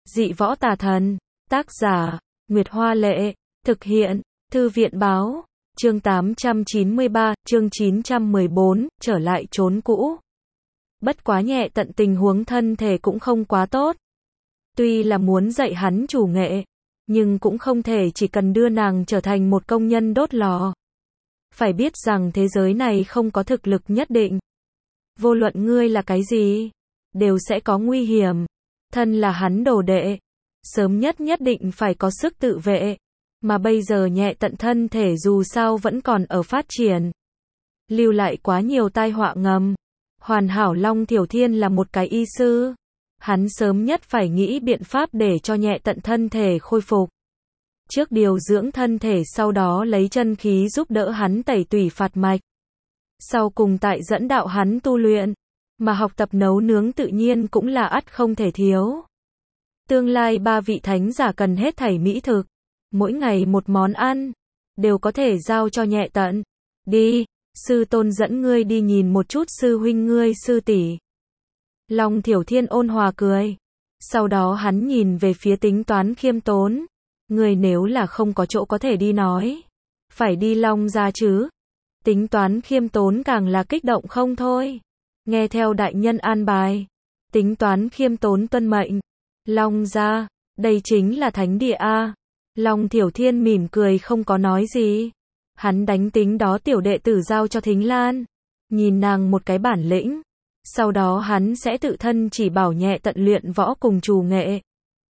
Dị võ tà thần. Tác giả, Nguyệt Hoa Lệ. Thực hiện, Thư viện Báo. Chương 893, chương 914, trở lại chốn cũ. Bất quá nhẹ tận tình huống thân thể cũng không quá tốt. Tuy là muốn dạy hắn chủ nghệ, nhưng cũng không thể chỉ cần đưa nàng trở thành một công nhân đốt lò. Phải biết rằng thế giới này không có thực lực nhất định. Vô luận ngươi là cái gì, đều sẽ có nguy hiểm. Thân là hắn đồ đệ, sớm nhất nhất định phải có sức tự vệ. Mà bây giờ nhẹ tận thân thể dù sao vẫn còn ở phát triển. Lưu lại quá nhiều tai họa ngầm. Hoàn hảo Long Thiểu Thiên là một cái y sư. Hắn sớm nhất phải nghĩ biện pháp để cho nhẹ tận thân thể khôi phục. Trước điều dưỡng thân thể, sau đó lấy chân khí giúp đỡ hắn tẩy tủy phạt mạch. Sau cùng tại dẫn đạo hắn tu luyện. Mà học tập nấu nướng tự nhiên cũng là ắt không thể thiếu. Tương lai 3 vị thánh giả cần hết thảy mỹ thực. Mỗi ngày một món ăn, đều có thể giao cho nhẹ tận. Đi, sư tôn dẫn ngươi đi nhìn một chút sư huynh ngươi sư tỷ. Long Thiểu Thiên ôn hòa cười. Sau đó hắn nhìn về phía Tính Toán Khiêm Tốn. Ngươi nếu là không có chỗ có thể đi nói, phải đi Long gia chứ. Tính Toán Khiêm Tốn càng là kích động không thôi. Nghe theo đại nhân an bài. Tính Toán Khiêm Tốn tuân mệnh. Long gia, đây chính là thánh địa a. Long Thiểu Thiên mỉm cười không có nói gì. Hắn đánh tính đó tiểu đệ tử giao cho Thính Lan. Nhìn nàng một cái bản lĩnh. Sau đó hắn sẽ tự thân chỉ bảo nhẹ tận luyện võ cùng trù nghệ.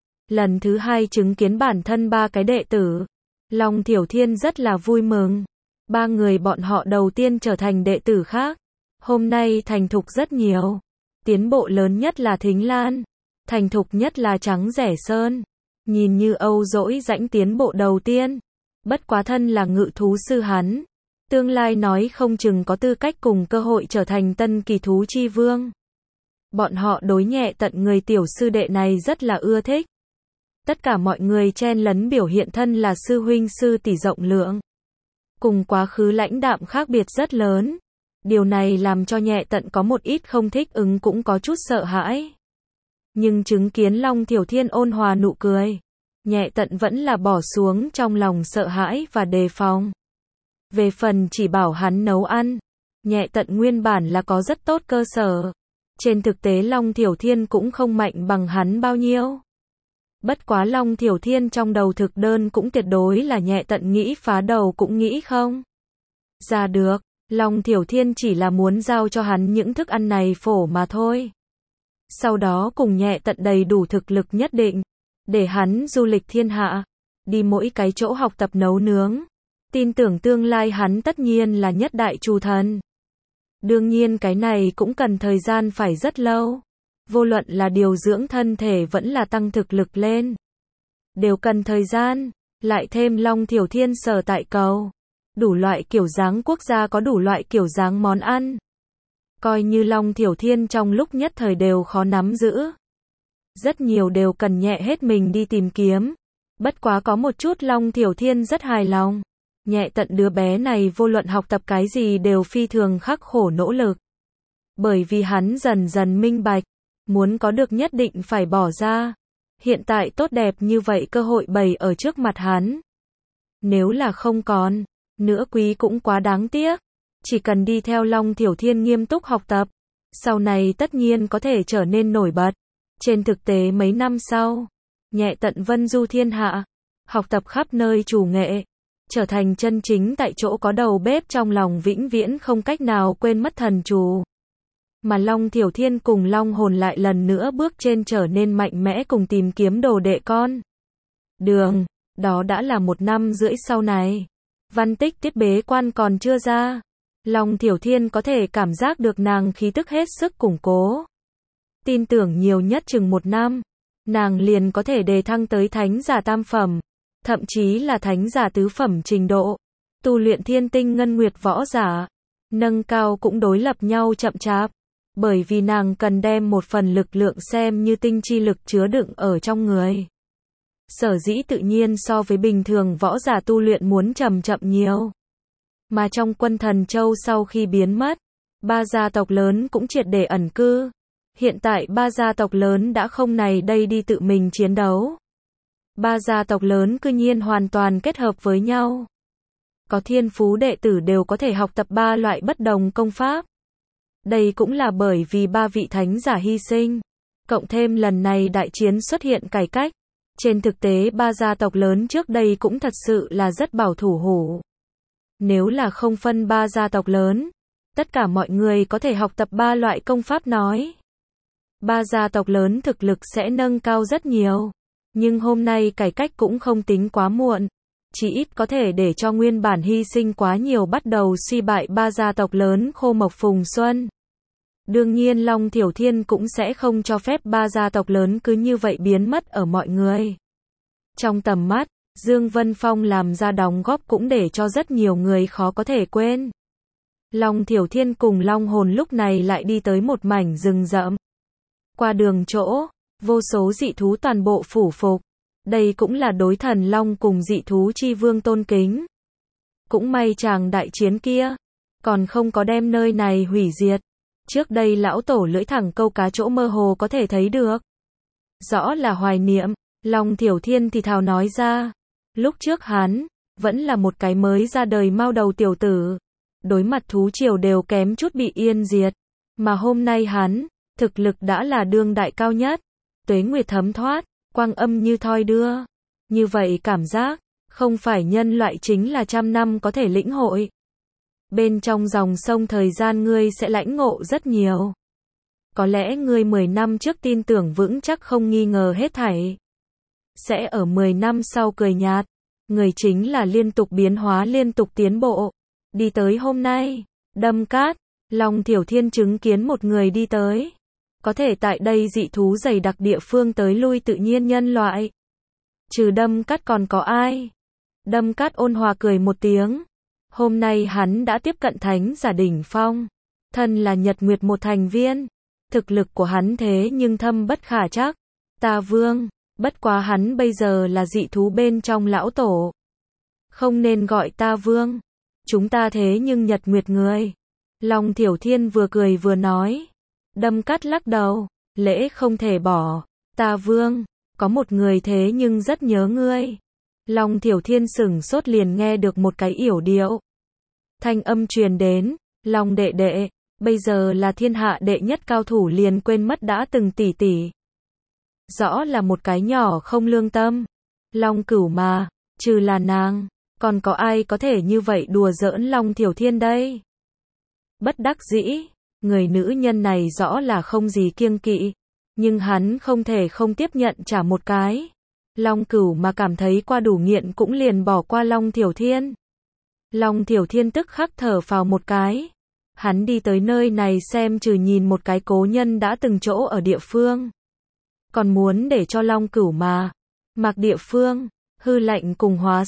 Lần thứ 2 chứng kiến bản thân 3 cái đệ tử. Long Thiểu Thiên rất là vui mừng. 3 người bọn họ đầu tiên trở thành đệ tử khác. Hôm nay thành thục rất nhiều. Tiến bộ lớn nhất là Thính Lan. Thành thục nhất là Trắng Rẻ Sơn. Nhìn như Âu Dỗi Dãnh tiến bộ đầu tiên. Bất quá thân là ngự thú sư hắn. Tương lai nói không chừng có tư cách cùng cơ hội trở thành tân kỳ thú chi vương. Bọn họ đối nhẹ tận người tiểu sư đệ này rất là ưa thích. Tất cả mọi người chen lấn biểu hiện thân là sư huynh sư tỷ rộng lượng. Cùng quá khứ lãnh đạm khác biệt rất lớn. Điều này làm cho nhẹ tận có một ít không thích ứng, cũng có chút sợ hãi. Nhưng chứng kiến Long Thiểu Thiên ôn hòa nụ cười, nhẹ tận vẫn là bỏ xuống trong lòng sợ hãi và đề phòng. Về phần chỉ bảo hắn nấu ăn, nhẹ tận nguyên bản là có rất tốt cơ sở. Trên thực tế Long Thiểu Thiên cũng không mạnh bằng hắn bao nhiêu. Bất quá Long Thiểu Thiên trong đầu thực đơn cũng tuyệt đối là nhẹ tận nghĩ phá đầu cũng nghĩ không ra được. Long Thiểu Thiên chỉ là muốn giao cho hắn những thức ăn này phổ mà thôi. Sau đó cùng nhẹ tận đầy đủ thực lực nhất định, để hắn du lịch thiên hạ, đi mỗi cái chỗ học tập nấu nướng. Tin tưởng tương lai hắn tất nhiên là nhất đại trù thần. Đương nhiên cái này cũng cần thời gian phải rất lâu. Vô luận là điều dưỡng thân thể vẫn là tăng thực lực lên, đều cần thời gian. Lại thêm Long Thiểu Thiên sở tại cầu. Đủ loại kiểu dáng quốc gia có đủ loại kiểu dáng món ăn. Coi như Long Thiểu Thiên trong lúc nhất thời đều khó nắm giữ. Rất nhiều đều cần nhẹ hết mình đi tìm kiếm. Bất quá có một chút Long Thiểu Thiên rất hài lòng. Nhẹ tận đứa bé này vô luận học tập cái gì đều phi thường khắc khổ nỗ lực. Bởi vì hắn dần dần minh bạch, muốn có được nhất định phải bỏ ra. Hiện tại tốt đẹp như vậy cơ hội bày ở trước mặt hắn. Nếu là không còn nữa quý cũng quá đáng tiếc. Chỉ cần đi theo Long Thiểu Thiên nghiêm túc học tập, sau này tất nhiên có thể trở nên nổi bật. Trên thực tế mấy năm sau, nhẹ tận vân du thiên hạ, học tập khắp nơi trù nghệ, trở thành chân chính tại chỗ có đầu bếp, trong lòng vĩnh viễn không cách nào quên mất thần trù. Mà Long Thiểu Thiên cùng Long Hồn lại lần nữa bước trên trở nên mạnh mẽ cùng tìm kiếm đồ đệ con đường. Đó đã là 1 năm rưỡi sau này. Văn Tích Tiết bế quan còn chưa ra. Long Thiểu Thiên có thể cảm giác được nàng khí tức hết sức củng cố. Tin tưởng nhiều nhất chừng 1 năm, nàng liền có thể đề thăng tới thánh giả tam phẩm, thậm chí là thánh giả tứ phẩm trình độ. Tu luyện thiên tinh ngân nguyệt võ giả, nâng cao cũng đối lập nhau chậm chạp, bởi vì nàng cần đem một phần lực lượng xem như tinh chi lực chứa đựng ở trong người. Sở dĩ tự nhiên so với bình thường võ giả tu luyện muốn chậm nhiều. Mà trong Quân Thần Châu sau khi biến mất, 3 gia tộc lớn cũng triệt để ẩn cư. Hiện tại ba gia tộc lớn đã không này đây đi tự mình chiến đấu. Ba gia tộc lớn cư nhiên hoàn toàn kết hợp với nhau. Có thiên phú đệ tử đều có thể học tập ba loại bất đồng công pháp. Đây cũng là bởi vì ba vị thánh giả hy sinh. Cộng thêm lần này đại chiến xuất hiện cải cách. Trên thực tế ba gia tộc lớn trước đây cũng thật sự là rất bảo thủ hủ. Nếu là không phân ba gia tộc lớn, tất cả mọi người có thể học tập ba loại công pháp nói. Ba gia tộc lớn thực lực sẽ nâng cao rất nhiều. Nhưng hôm nay cải cách cũng không tính quá muộn. Chỉ ít có thể để cho nguyên bản hy sinh quá nhiều bắt đầu suy bại ba gia tộc lớn Khô Mộc Phùng Xuân. Đương nhiên Long Thiểu Thiên cũng sẽ không cho phép ba gia tộc lớn cứ như vậy biến mất ở mọi người. Trong tầm mắt, Dương Vân Phong làm ra đóng góp cũng để cho rất nhiều người khó có thể quên. Long Thiểu Thiên cùng Long Hồn lúc này lại đi tới một mảnh rừng rậm. Qua đường chỗ, vô số dị thú toàn bộ phủ phục. Đây cũng là đối thần Long cùng dị thú chi vương tôn kính. Cũng may chàng đại chiến kia, còn không có đem nơi này hủy diệt. Trước đây lão tổ lưỡi thẳng câu cá chỗ mơ hồ có thể thấy được. Rõ là hoài niệm, Long Thiểu Thiên thì thào nói ra. Lúc trước hắn, vẫn là một cái mới ra đời mao đầu tiểu tử. Đối mặt thú triều đều kém chút bị yên diệt. Mà hôm nay hắn, thực lực đã là đương đại cao nhất. Tuế nguyệt thấm thoát, quang âm như thoi đưa. Như vậy cảm giác, không phải nhân loại chính là trăm năm có thể lĩnh hội. Bên trong dòng sông thời gian ngươi sẽ lãnh ngộ rất nhiều. Có lẽ ngươi 10 năm trước tin tưởng vững chắc không nghi ngờ hết thảy. Sẽ ở 10 năm sau cười nhạt. Người chính là liên tục biến hóa liên tục tiến bộ. Đi tới hôm nay, Đâm Cát, Long Thiểu Thiên chứng kiến một người đi tới. Có thể tại đây dị thú dày đặc địa phương tới lui tự nhiên nhân loại. Trừ Đâm Cát còn có ai? Đâm Cát ôn hòa cười một tiếng. Hôm nay hắn đã tiếp cận thánh giả đỉnh phong. Thân là Nhật Nguyệt một thành viên. Thực lực của hắn thế nhưng thâm bất khả trắc. Ta Vương, bất quá hắn bây giờ là dị thú bên trong lão tổ. Không nên gọi ta Vương. Chúng ta thế nhưng Nhật Nguyệt người. Long Thiểu Thiên vừa cười vừa nói. Đâm Cát lắc đầu, lễ không thể bỏ. Ta Vương, có một người thế nhưng rất nhớ ngươi. Long Thiểu Thiên sửng sốt liền nghe được một cái yểu điệu. Thanh âm truyền đến, Long đệ đệ, bây giờ là thiên hạ đệ nhất cao thủ liền quên mất đã từng tỷ tỷ. Rõ là một cái nhỏ không lương tâm. Long Cửu mà, trừ là nàng, còn có ai có thể như vậy đùa giỡn Long Thiểu Thiên đây? Bất đắc dĩ, người nữ nhân này rõ là không gì kiêng kỵ, nhưng hắn không thể không tiếp nhận trả một cái. Long Cửu mà cảm thấy qua đủ nghiện cũng liền bỏ qua Long Thiểu Thiên. Long Thiểu Thiên tức khắc thở phào một cái. Hắn đi tới nơi này xem trừ nhìn một cái cố nhân đã từng chỗ ở địa phương. Còn muốn để cho Long Cửu mà mặc địa phương, hư lệnh cùng hóa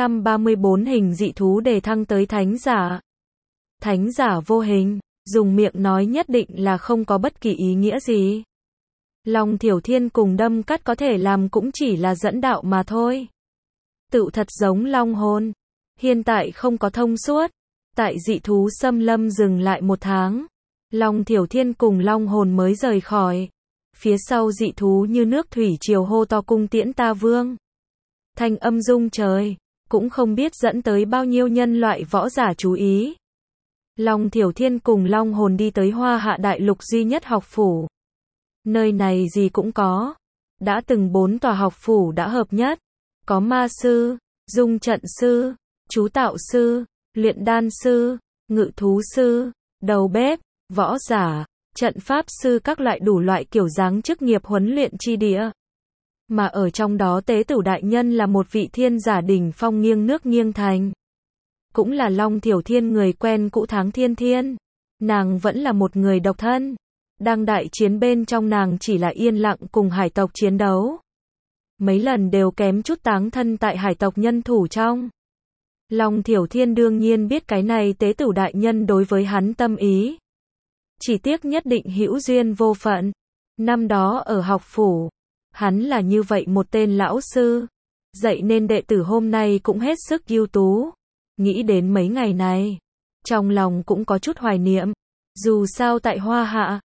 634 hình dị thú đề thăng tới thánh giả. Thánh giả vô hình, dùng miệng nói nhất định là không có bất kỳ ý nghĩa gì. Long Thiểu Thiên cùng Đâm Cát có thể làm cũng chỉ là dẫn đạo mà thôi. Tự thật giống Long Hồn. Hiện tại không có thông suốt. Tại dị thú xâm lâm dừng lại 1 tháng. Long Thiểu Thiên cùng Long Hồn mới rời khỏi. Phía sau dị thú như nước thủy triều hô to cung tiễn ta Vương. Thanh âm rung trời. Cũng không biết dẫn tới bao nhiêu nhân loại võ giả chú ý. Long Thiểu Thiên cùng Long Hồn đi tới Hoa Hạ Đại Lục duy nhất học phủ. Nơi này gì cũng có. Đã từng 4 tòa học phủ đã hợp nhất. Có ma sư, dung trận sư, chú tạo sư, luyện đan sư, ngự thú sư, đầu bếp, võ giả, trận pháp sư các loại đủ loại kiểu dáng chức nghiệp huấn luyện chi địa. Mà ở trong đó tế tử đại nhân là một vị thiên giả đỉnh phong nghiêng nước nghiêng thành. Cũng là Long Thiểu Thiên người quen cũ Tháng Thiên Thiên. Nàng vẫn là một người độc thân. Đang đại chiến bên trong nàng chỉ là yên lặng cùng hải tộc chiến đấu. Mấy lần đều kém chút táng thân tại hải tộc nhân thủ trong. Long Thiểu Thiên đương nhiên biết cái này tế tử đại nhân đối với hắn tâm ý. Chỉ tiếc nhất định hữu duyên vô phận. Năm đó ở học phủ, hắn là như vậy một tên lão sư. Dạy nên đệ tử hôm nay cũng hết sức ưu tú. Nghĩ đến mấy ngày này, trong lòng cũng có chút hoài niệm. Dù sao tại Hoa Hạ,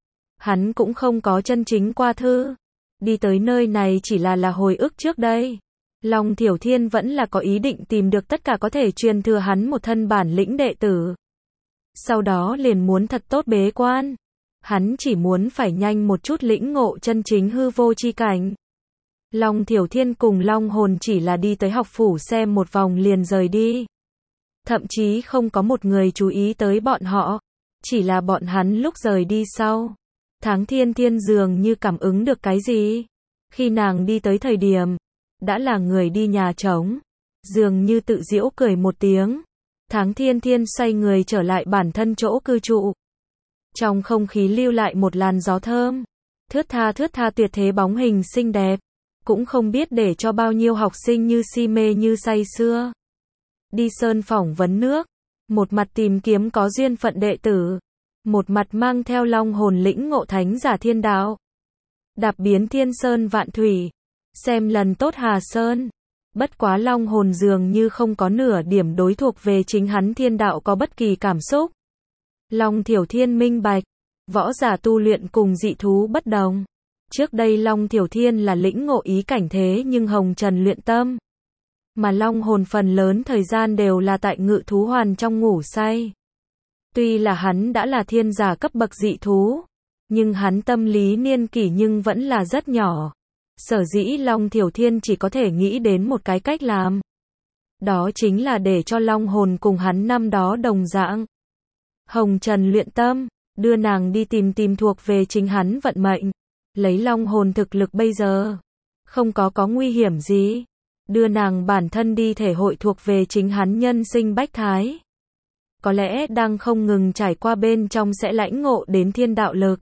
Hắn cũng không có chân chính qua thư. Đi tới nơi này chỉ là hồi ức trước đây. Long Thiểu Thiên vẫn là có ý định tìm được tất cả có thể truyền thừa hắn một thân bản lĩnh đệ tử. Sau đó liền muốn thật tốt bế quan. Hắn chỉ muốn phải nhanh một chút lĩnh ngộ chân chính hư vô chi cảnh. Long Thiểu Thiên cùng Long Hồn chỉ là đi tới học phủ xem một vòng liền rời đi. Thậm chí không có một người chú ý tới bọn họ. Chỉ là bọn hắn lúc rời đi sau. Tháng Thiên Thiên dường như cảm ứng được cái gì. Khi nàng đi tới thời điểm, đã là người đi nhà trống. Dường như tự giễu cười một tiếng. Tháng Thiên Thiên xoay người trở lại bản thân chỗ cư trụ. Trong không khí lưu lại một làn gió thơm. Thướt tha tuyệt thế bóng hình xinh đẹp. Cũng không biết để cho bao nhiêu học sinh như si mê như say sưa. Đi sơn phỏng vấn nước. Một mặt tìm kiếm có duyên phận đệ tử. Một mặt mang theo Long Hồn lĩnh ngộ thánh giả thiên đạo. Đạp biến thiên sơn vạn thủy. Xem lần tốt Hà Sơn. Bất quá Long Hồn dường như không có nửa điểm đối thuộc về chính hắn thiên đạo có bất kỳ cảm xúc. Long Thiểu Thiên minh bạch. Võ giả tu luyện cùng dị thú bất đồng. Trước đây Long Thiểu Thiên là lĩnh ngộ ý cảnh thế nhưng Hồng Trần luyện tâm. Mà Long Hồn phần lớn thời gian đều là tại ngự thú hoàn trong ngủ say. Tuy là hắn đã là thiên giả cấp bậc dị thú. Nhưng hắn tâm lý niên kỷ nhưng vẫn là rất nhỏ. Sở dĩ Long Thiểu Thiên chỉ có thể nghĩ đến một cái cách làm. Đó chính là để cho Long Hồn cùng hắn năm đó đồng dạng. Hồng Trần luyện tâm, đưa nàng đi tìm thuộc về chính hắn vận mệnh. Lấy Long Hồn thực lực bây giờ, không có nguy hiểm gì. Đưa nàng bản thân đi thể hội thuộc về chính hắn nhân sinh bách thái. Có lẽ đang không ngừng trải qua bên trong sẽ lãnh ngộ đến thiên đạo lực.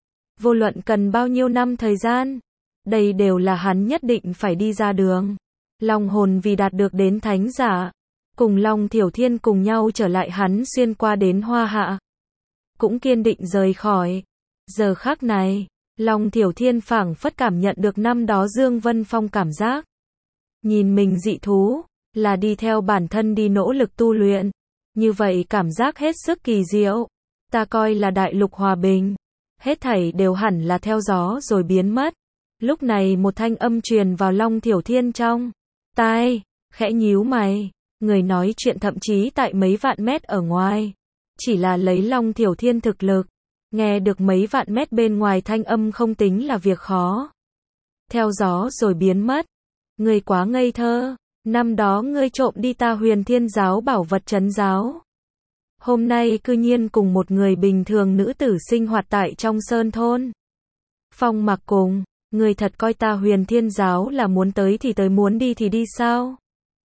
Vô luận cần bao nhiêu năm thời gian, đây đều là hắn nhất định phải đi ra đường. Long Hồn vì đạt được đến thánh giả, cùng Long Thiểu Thiên cùng nhau trở lại hắn xuyên qua đến Hoa Hạ. Cũng kiên định rời khỏi. Giờ khắc này, Long Thiểu Thiên phảng phất cảm nhận được năm đó Dương Vân Phong cảm giác. Nhìn mình dị thú, là đi theo bản thân đi nỗ lực tu luyện. Như vậy cảm giác hết sức kỳ diệu. Ta coi là đại lục hòa bình. Hết thảy đều hẳn là theo gió rồi biến mất. Lúc này một thanh âm truyền vào Long Thiểu Thiên trong tai, khẽ nhíu mày. Người nói chuyện thậm chí tại mấy vạn mét ở ngoài. Chỉ là lấy Long Thiểu Thiên thực lực. Nghe được mấy vạn mét bên ngoài thanh âm không tính là việc khó. Theo gió rồi biến mất. Ngươi quá ngây thơ. Năm đó ngươi trộm đi ta Huyền Thiên giáo bảo vật trấn giáo. Hôm nay cư nhiên cùng một người bình thường nữ tử sinh hoạt tại trong sơn thôn. Phong Mặc Cùng, ngươi thật coi ta Huyền Thiên giáo là muốn tới thì tới muốn đi thì đi sao?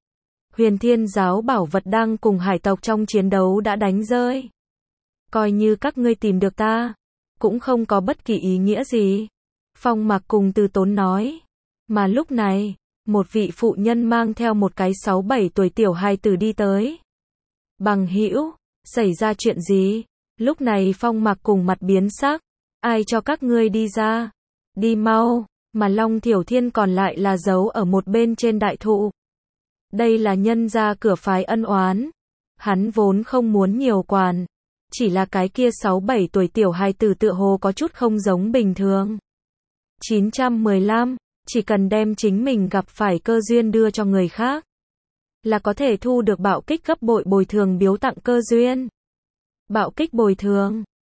Huyền Thiên giáo bảo vật đang cùng hải tộc trong chiến đấu đã đánh rơi. Coi như các ngươi tìm được ta, cũng không có bất kỳ ý nghĩa gì. Phong Mặc Cùng từ tốn nói. Mà lúc này, một vị phụ nhân mang theo một cái 6-7 tuổi tiểu hài tử đi tới. Bằng hữu, xảy ra chuyện gì? Lúc này Phong Mặc Cùng mặt biến sắc. Ai cho các ngươi đi ra? Đi mau. Mà Long Thiểu Thiên còn lại là giấu ở một bên trên đại thụ. Đây là nhân gia cửa phái ân oán. Hắn vốn không muốn nhiều quản. Chỉ là cái kia 6-7 tuổi tiểu hài tử tựa hồ có chút không giống bình thường. 915, chỉ cần đem chính mình gặp phải cơ duyên đưa cho người khác, là có thể thu được bạo kích gấp bội bồi thường biếu tặng cơ duyên. Bạo kích bồi thường,